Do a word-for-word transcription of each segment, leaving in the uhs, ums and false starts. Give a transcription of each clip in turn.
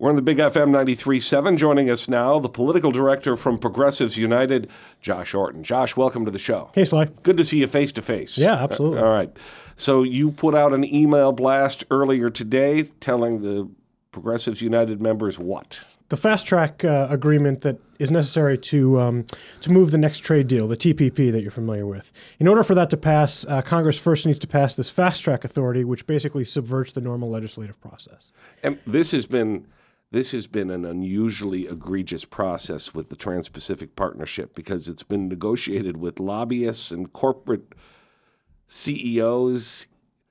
We're on the Big F M ninety-three point seven. Joining us now, the political director from Progressives United, Josh Orton. Josh, welcome to the show. Hey, Sly. Good to see you face to face. Yeah, absolutely. Uh, all right. So you put out an email blast earlier today telling the Progressives United members what? The fast track uh, agreement that is necessary to um, to move the next trade deal, the T P P that you're familiar with. In order for that to pass, uh, Congress first needs to pass this fast track authority, which basically subverts the normal legislative process. And this has been this has been an unusually egregious process with the Trans-Pacific Partnership because it's been negotiated with lobbyists and corporate C E Os.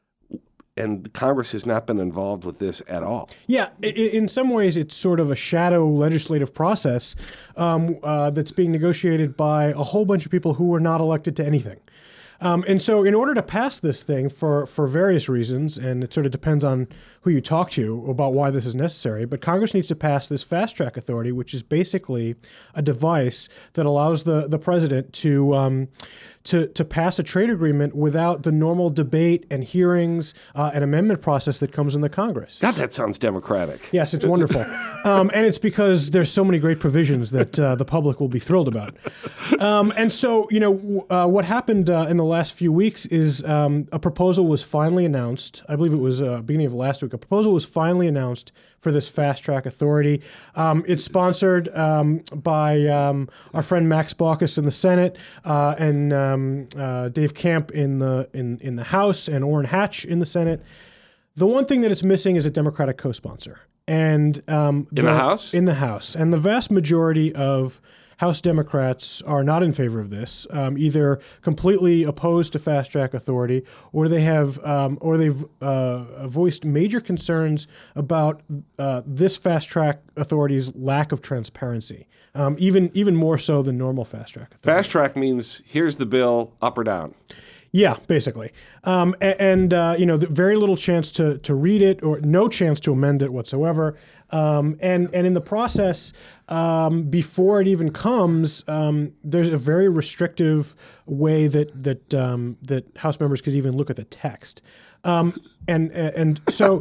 And Congress has not been involved with this at all. Yeah, in some ways, it's sort of a shadow legislative process um, uh, that's being negotiated by a whole bunch of people who were not elected to anything. Um, and so in order to pass this thing for, for various reasons, and it sort of depends on who you talk to about why this is necessary, but Congress needs to pass this fast track authority, which is basically a device that allows the, the president to um, to to pass a trade agreement without the normal debate and hearings uh, and amendment process that comes in the Congress. God, that sounds democratic. Yes, it's wonderful. um, and it's because there's so many great provisions that uh, the public will be thrilled about. Um, and so, you know, uh, what happened uh, in the last few weeks is um, a proposal was finally announced. I believe it was uh, beginning of last week. A proposal was finally announced for this fast track authority. Um, it's sponsored um, by um, our friend Max Baucus in the Senate uh, and um, uh, Dave Camp in the in, in the House and Orrin Hatch in the Senate. The one thing that it's missing is a Democratic co-sponsor. And um, in the, the House? In the House. And the vast majority of House Democrats are not in favor of this, um, either completely opposed to fast track authority, or they have, um, or they've uh, voiced major concerns about uh, this fast track authority's lack of transparency, um, even even more so than normal fast track authority. Fast track means here's the bill, up or down. Yeah, basically. Um, and, and uh, you know, very little chance to to read it or no chance to amend it whatsoever. Um, and, and in the process, um, before it even comes, um, there's a very restrictive way that that um, that House members could even look at the text. Um, and and so,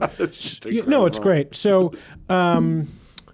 no, it's great. So. Um,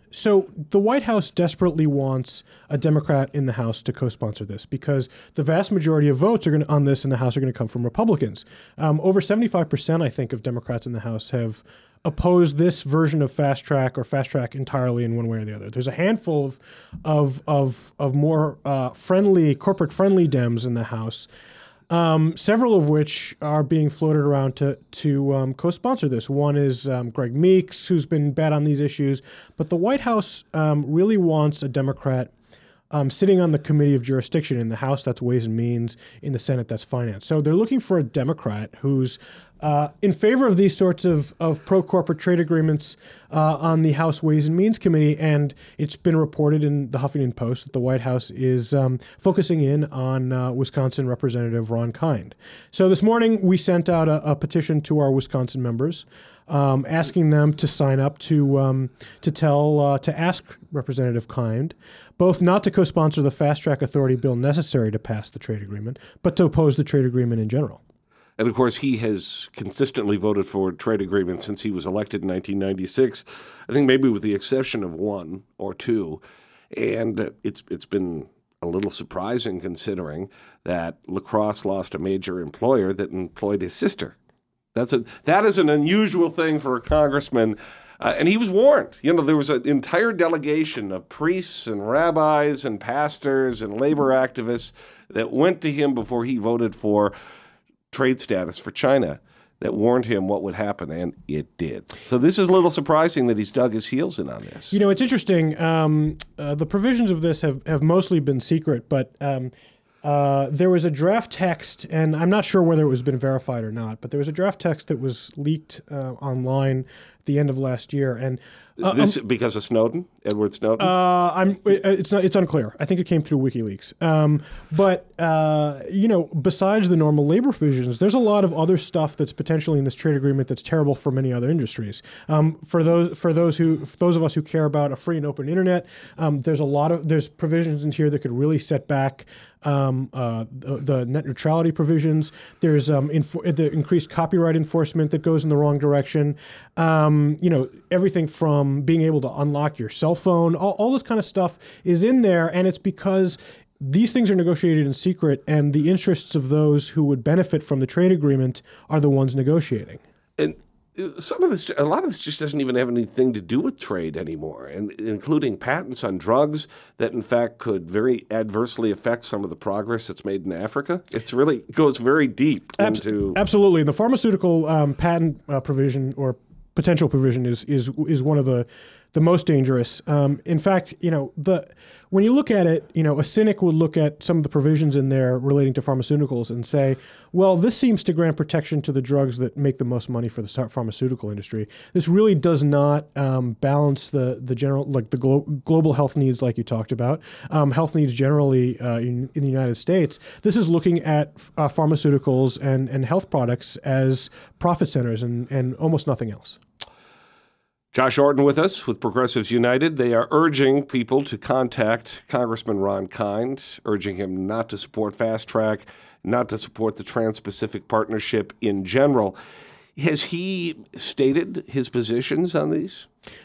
So the White House desperately wants a Democrat in the House to co-sponsor this because the vast majority of votes are going to, on this in the House are going to come from Republicans. Um, over seventy-five percent, I think, of Democrats in the House have opposed this version of fast track or fast track entirely in one way or the other. There's a handful of of of, of more uh, friendly, corporate-friendly Dems in the House. Um, several of which are being floated around to to um, co-sponsor this. One is um, Greg Meeks, who's been bad on these issues, but the White House um, really wants a Democrat um, sitting on the Committee of Jurisdiction. In the House, that's Ways and Means. In the Senate, that's Finance. So they're looking for a Democrat who's uh, in favor of these sorts of, of pro-corporate trade agreements uh, on the House Ways and Means Committee. And it's been reported in the Huffington Post that the White House is um, focusing in on uh, Wisconsin Representative Ron Kind. So this morning, we sent out a, a petition to our Wisconsin members um, asking them to sign up to um, to tell, uh, to ask Representative Kind both not to co-sponsor the Fast Track Authority bill necessary to pass the trade agreement, but to oppose the trade agreement in general. And, of course, he has consistently voted for trade agreements since he was elected in nineteen ninety-six, I think maybe with the exception of one or two. And it's it's been a little surprising considering that La Crosse lost a major employer that employed his sister. That's a That is an unusual thing for a congressman. Uh, and he was warned. You know, there was an entire delegation of priests and rabbis and pastors and labor activists that went to him before he voted for trade status for China that warned him what would happen, and it did. So this is a little surprising that he's dug his heels in on this. You know, it's interesting. Um, uh, the provisions of this have, have mostly been secret, but um, uh, there was a draft text, and I'm not sure whether it was been verified or not, but there was a draft text that was leaked uh, online at the end of last year, and Uh, this um, because of Snowden, Edward Snowden. Uh, I'm. It's not. It's unclear. I think it came through WikiLeaks. Um, but uh, you know, besides the normal labor provisions, there's a lot of other stuff that's potentially in this trade agreement that's terrible for many other industries. Um, for those for those who for those of us who care about a free and open internet, um, there's a lot of there's provisions in here that could really set back um, uh, the, the net neutrality provisions. There's um, infor- the increased copyright enforcement that goes in the wrong direction. Um, um, you know, everything from being able to unlock your cell phone, all, all this kind of stuff is in there, and it's because these things are negotiated in secret, and the interests of those who would benefit from the trade agreement are the ones negotiating. And some of this, a lot of this just doesn't even have anything to do with trade anymore, and including patents on drugs that, in fact, could very adversely affect some of the progress that's made in Africa. It's really goes very deep Abs- into absolutely. The pharmaceutical um, patent uh, provision or potential provision is is is one of the the most dangerous. Um, in fact, you know, the when you look at it, you know, a cynic would look at some of the provisions in there relating to pharmaceuticals and say, well, this seems to grant protection to the drugs that make the most money for the pharmaceutical industry. This really does not um, balance the the general, like the glo- global health needs, like you talked about, um, health needs generally uh, in, in the United States. This is looking at uh, pharmaceuticals and, and health products as profit centers and, and almost nothing else. Josh Orton with us with Progressives United. They are urging people to contact Congressman Ron Kind, urging him not to support Fast Track, not to support the Trans-Pacific Partnership in general. Has he stated his positions on these?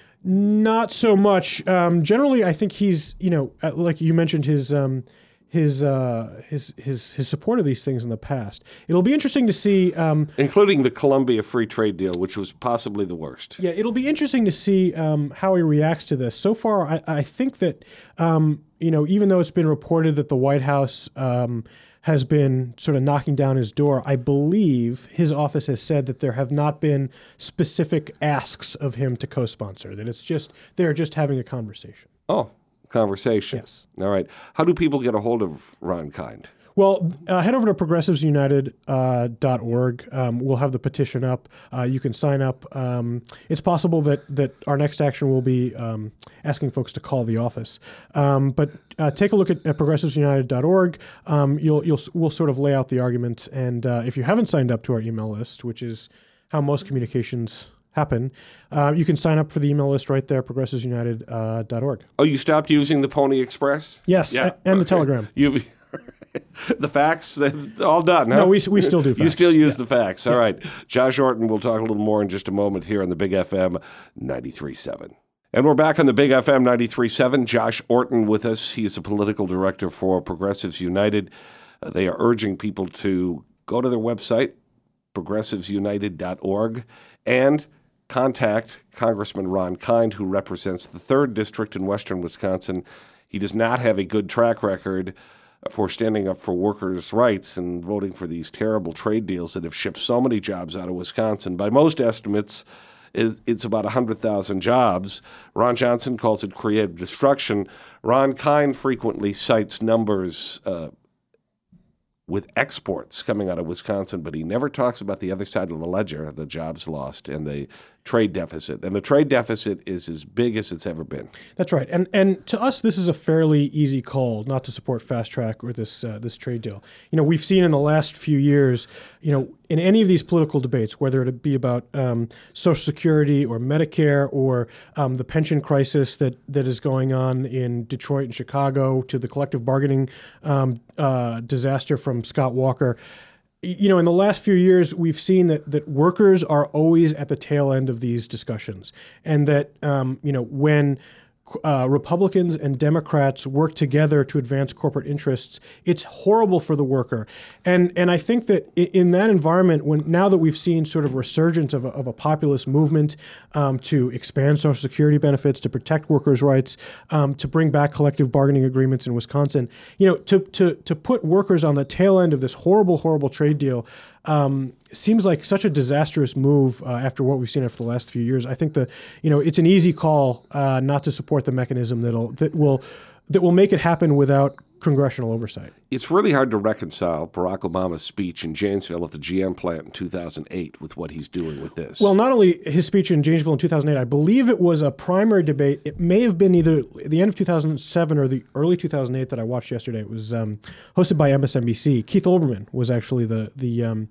Not so much. Um, generally, I think he's, you know, like you mentioned, his um, his uh, his his his support of these things in the past. It'll be interesting to see, um, including the Colombia Free Trade Deal, which was possibly the worst. Yeah, it'll be interesting to see um, how he reacts to this. So far, I, I think that um, you know, even though it's been reported that the White House um, has been sort of knocking down his door, I believe his office has said that there have not been specific asks of him to co-sponsor. That it's just they're just having a conversation. Oh. Conversation. Yes. All right. How do people get a hold of Ron Kind? Well, uh, head over to progressives united dot org. Uh, um, we'll have the petition up. Uh, you can sign up. Um, it's possible that that our next action will be um, asking folks to call the office. Um, but uh, take a look at, at progressives united dot org. Um, you'll you'll we'll sort of lay out the argument. And uh, if you haven't signed up to our email list, which is how most communications happen, uh, you can sign up for the email list right there, progressives united dot org. Oh, you stopped using the Pony Express? Yes, yeah. a- and okay. the Telegram. You, the fax, all done, huh? No, we we still do fax. You still use yeah. the fax. All yeah. right. Josh Orton, we'll talk a little more in just a moment here on the Big F M ninety-three point seven. And we're back on the Big F M ninety-three point seven. Josh Orton with us. He is a political director for Progressives United. Uh, they are urging people to go to their website, progressives united dot org, and contact Congressman Ron Kind, who represents the third District in western Wisconsin. He does not have a good track record for standing up for workers' rights and voting for these terrible trade deals that have shipped so many jobs out of Wisconsin. By most estimates, it's about one hundred thousand jobs. Ron Johnson calls it creative destruction. Ron Kind frequently cites numbers uh, with exports coming out of Wisconsin, but he never talks about the other side of the ledger, the jobs lost and the trade deficit. And the trade deficit is as big as it's ever been. That's right. And and to us, this is a fairly easy call not to support Fast Track or this uh, this trade deal. You know, we've seen in the last few years, you know, in any of these political debates, whether it be about um, Social Security or Medicare or um, the pension crisis that, that is going on in Detroit and Chicago, to the collective bargaining um, uh, disaster from Scott Walker, you know, in the last few years, we've seen that that workers are always at the tail end of these discussions, and that um, you know, when uh, Republicans and Democrats work together to advance corporate interests, it's horrible for the worker. And and I think that in that environment, when now that we've seen sort of resurgence of a, of a populist movement um, to expand Social Security benefits, to protect workers' rights, um, to bring back collective bargaining agreements in Wisconsin, you know, to to to put workers on the tail end of this horrible, horrible trade deal, Um, seems like such a disastrous move uh, after what we've seen after the last few years. I think the, you know, it's an easy call uh, not to support the mechanism that'll that will that will make it happen without congressional oversight. It's really hard to reconcile Barack Obama's speech in Janesville at the G M plant in two thousand eight with what he's doing with this. Well, not only his speech in Janesville in two thousand eight, I believe it was a primary debate. It may have been either the end of two thousand seven or the early two thousand eight that I watched yesterday. It was um, hosted by M S N B C. Keith Olbermann was actually the the um,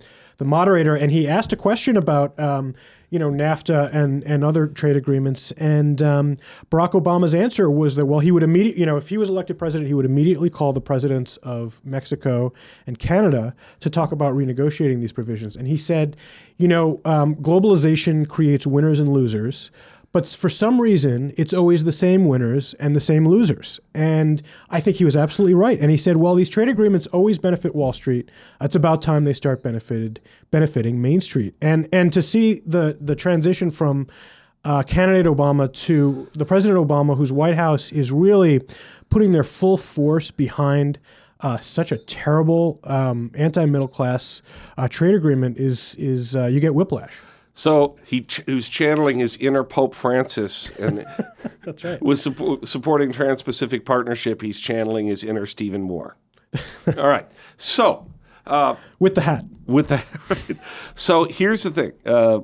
the moderator, and he asked a question about um, you know NAFTA and and other trade agreements, and um, Barack Obama's answer was that well, he would immediately, you know, if he was elected president, he would immediately call the presidents of Mexico and Canada to talk about renegotiating these provisions. And he said, you know, um, globalization creates winners and losers. But for some reason, it's always the same winners and the same losers. And I think he was absolutely right. And he said, well, these trade agreements always benefit Wall Street. It's about time they start benefited, benefiting Main Street. And and to see the, the transition from uh, candidate Obama to the President Obama, whose White House is really putting their full force behind uh, such a terrible um, anti-middle class uh, trade agreement, is, is uh, you get whiplash. So he, ch- he was channeling his inner Pope Francis and That's right. was su- supporting Trans-Pacific Partnership. He's channeling his inner Stephen Moore. All right. So uh, with the hat. With the so here's the thing. Uh,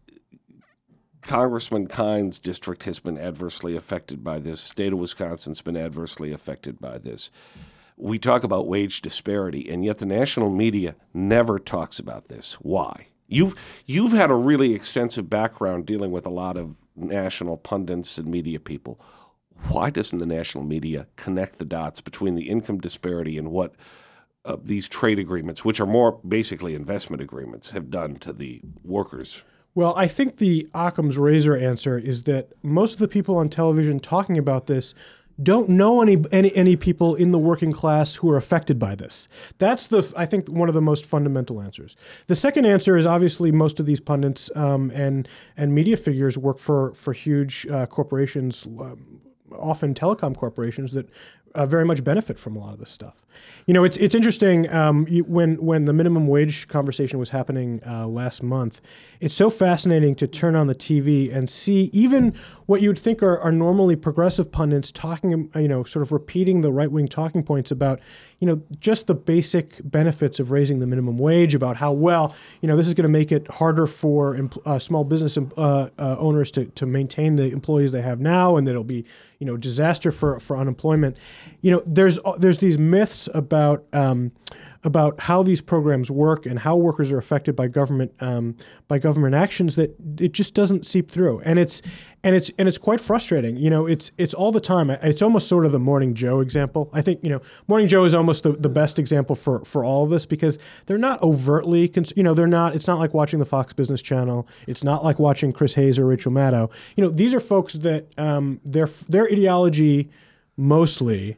Congressman Kind's district has been adversely affected by this. State of Wisconsin's been adversely affected by this. We talk about wage disparity, and yet the national media never talks about this. Why? You've you've had a really extensive background dealing with a lot of national pundits and media people. Why doesn't the national media connect the dots between the income disparity and what uh, these trade agreements, which are more basically investment agreements, have done to the workers? Well, I think the Occam's razor answer is that most of the people on television talking about this don't know any, any any people in the working class who are affected by this. That's the I think one of the most fundamental answers. The second answer is obviously most of these pundits um, and and media figures work for for huge uh, corporations, um, often telecom corporations that uh, very much benefit from a lot of this stuff. You know, it's it's interesting um, you, when when the minimum wage conversation was happening uh, last month. It's so fascinating to turn on the T V and see even what you would think are, are normally progressive pundits talking, you know, sort of repeating the right-wing talking points about, you know, just the basic benefits of raising the minimum wage, about how, well, you know, this is going to make it harder for uh, small business uh, uh, owners to, to maintain the employees they have now, and that it'll be, you know, disaster for, for unemployment. You know, there's there's these myths about um, about how these programs work and how workers are affected by government um, by government actions that it just doesn't seep through, and it's and it's and it's quite frustrating. You know, it's it's all the time. It's almost sort of the Morning Joe example. I think, you know, Morning Joe is almost the, the best example for for all of this, because they're not overtly, cons- you know, they're not. It's not like watching the Fox Business Channel. It's not like watching Chris Hayes or Rachel Maddow. You know, these are folks that um, their their ideology mostly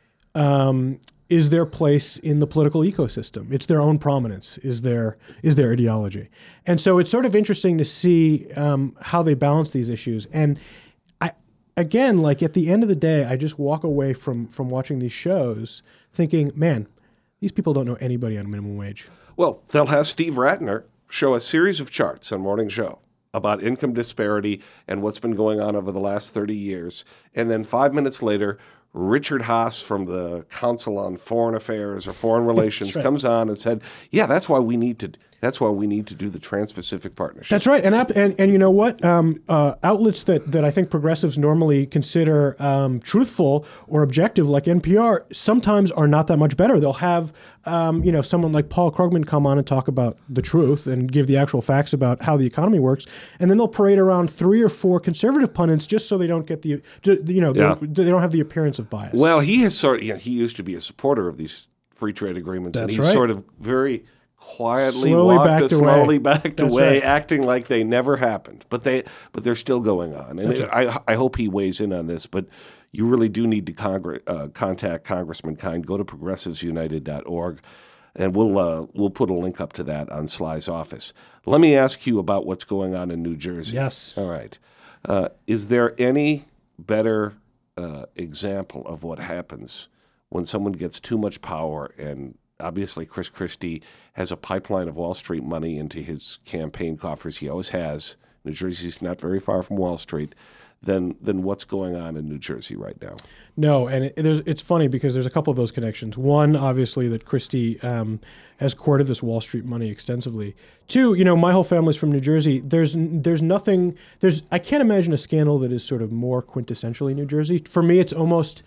um, is their place in the political ecosystem. It's their own prominence, is their is their ideology. And so it's sort of interesting to see um, how they balance these issues. And I, again, like at the end of the day, I just walk away from from watching these shows thinking, man, these people don't know anybody on minimum wage. Well, they'll have Steve Ratner show a series of charts on Morning Joe about income disparity and what's been going on over the last thirty years. And then five minutes later, Richard Haas from the Council on Foreign Affairs or Foreign Relations right. comes on and said, "Yeah, that's why we need to. That's why we need to do the Trans-Pacific Partnership." That's right, and and and you know what? Um, uh, outlets that that I think progressives normally consider um, truthful or objective, like N P R, sometimes are not that much better. They'll have um, you know someone like Paul Krugman come on and talk about the truth and give the actual facts about how the economy works, and then they'll parade around three or four conservative pundits just so they don't get the you know yeah. they don't have the appearance of bias. Well, he has sort of, you know, he used to be a supporter of these free trade agreements, That's and he's right. sort of very quietly slowly walked backed slowly away. backed That's away, right. acting like they never happened. But they, but they're still going on, and it, right. I, I hope he weighs in on this. But you really do need to congr- uh, contact Congressman Kind. Go to progressives united dot org, and we'll uh, we'll put a link up to that on Sly's office. Let me ask you about what's going on in New Jersey. Yes. All right. Uh, is there any better uh, example of what happens when someone gets too much power? And obviously Chris Christie has a pipeline of Wall Street money into his campaign coffers. He always has. New Jersey's not very far from Wall Street. Then, then what's going on in New Jersey right now? No, and it, there's, it's funny because there's a couple of those connections. One, obviously, that Christie um, has courted this Wall Street money extensively. Two, you know, my whole family's from New Jersey. There's there's nothing, there's I can't imagine a scandal that is sort of more quintessentially New Jersey. For me, it's almost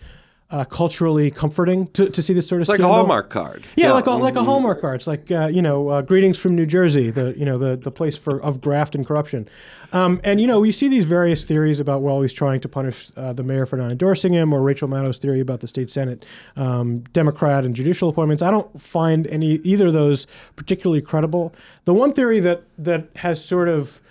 uh, culturally comforting to, to see this sort of it's like scandal. a Hallmark card. Yeah, yeah. like a, like a Hallmark card. It's like uh, you know, uh, greetings from New Jersey, the you know the the place for of graft and corruption. Um, and you know, we see these various theories about well, he's trying to punish uh, the mayor for not endorsing him, or Rachel Maddow's theory about the state Senate um, Democrat and judicial appointments. I don't find any either of those particularly credible. The one theory that that has sort of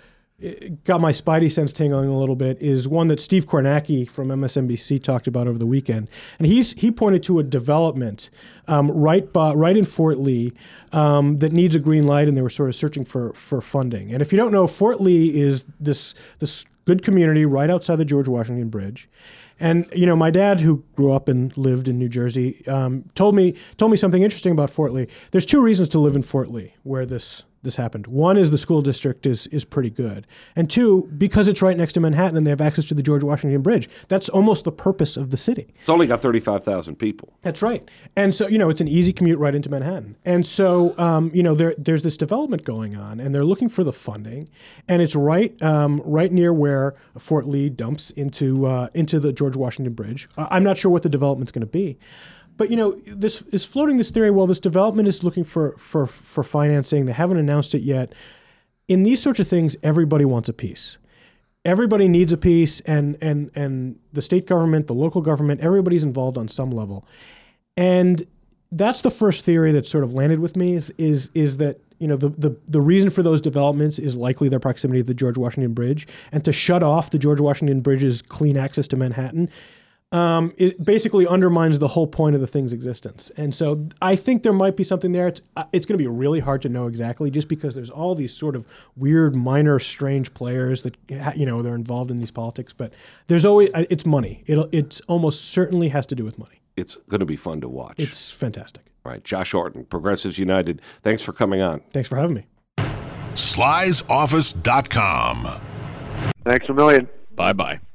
got my spidey sense tingling a little bit is one that Steve Kornacki from M S N B C talked about over the weekend, and he's he pointed to a development um, right by, right in Fort Lee um, that needs a green light, and they were sort of searching for for funding. And if you don't know, Fort Lee is this this good community right outside the George Washington Bridge. And you know, my dad, who grew up and lived in New Jersey, um, told me told me something interesting about Fort Lee. There's two reasons to live in Fort Lee where this this happened. One is the school district is is pretty good, and two, because it's right next to Manhattan and they have access to the George Washington Bridge. That's almost the purpose of the city. It's only got thirty-five thousand people. That's right, and so you know it's an easy commute right into Manhattan. And so um, you know there there's this development going on, and they're looking for the funding, and it's right um, right near where Fort Lee dumps into uh, into the George Washington Bridge. I'm not sure what the development's going to be. But, you know, this is floating this theory, well, this development is looking for, for, for financing. They haven't announced it yet. In these sorts of things, everybody wants a piece. Everybody needs a piece, and, and, and the state government, the local government, everybody's involved on some level. And that's the first theory that sort of landed with me is is, is that, you know, the, the, the reason for those developments is likely their proximity to the George Washington Bridge. And to shut off the George Washington Bridge's clean access to Manhattan Um, it basically undermines the whole point of the thing's existence. And so I think there might be something there. It's, uh, it's going to be really hard to know exactly just because there's all these sort of weird, minor, strange players that, you know, they're involved in these politics. But there's always, it's money. It'll, it's almost certainly has to do with money. It's going to be fun to watch. It's fantastic. All right. Josh Orton, Progressives United. Thanks for coming on. Thanks for having me. Sly's Office dot com. Thanks a million. Bye-bye.